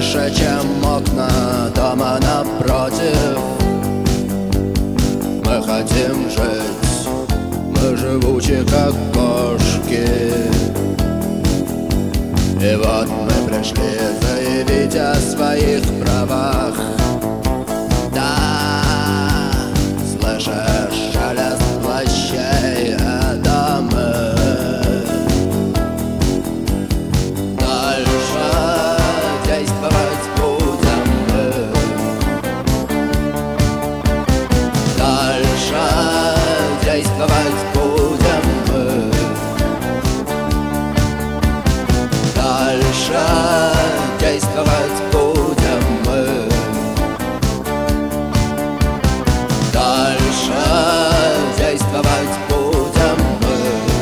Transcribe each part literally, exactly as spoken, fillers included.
выше, чем окна дома напротив. Мы хотим жить, мы живучи, как кошки. И вот мы пришли заявить о своих правах. Да, слышишь шелест плащей, это мы. Дальше действовать будем мы. Дальше действовать будем мы. Дальше действовать будем мы. Дальше действовать будем мы.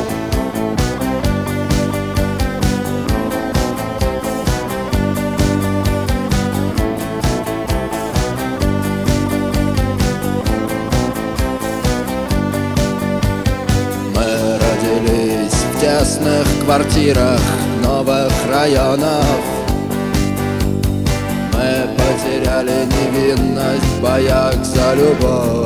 Мы родились в тесных квартирах новых районов. Мы потеряли невинность в боях за любовь.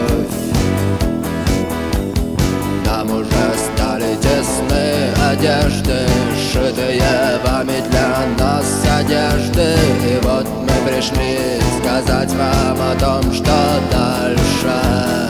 Нам уже стали тесны одежды, сшитые вами для нас одежды. И вот мы пришли сказать вам о том, что дальше.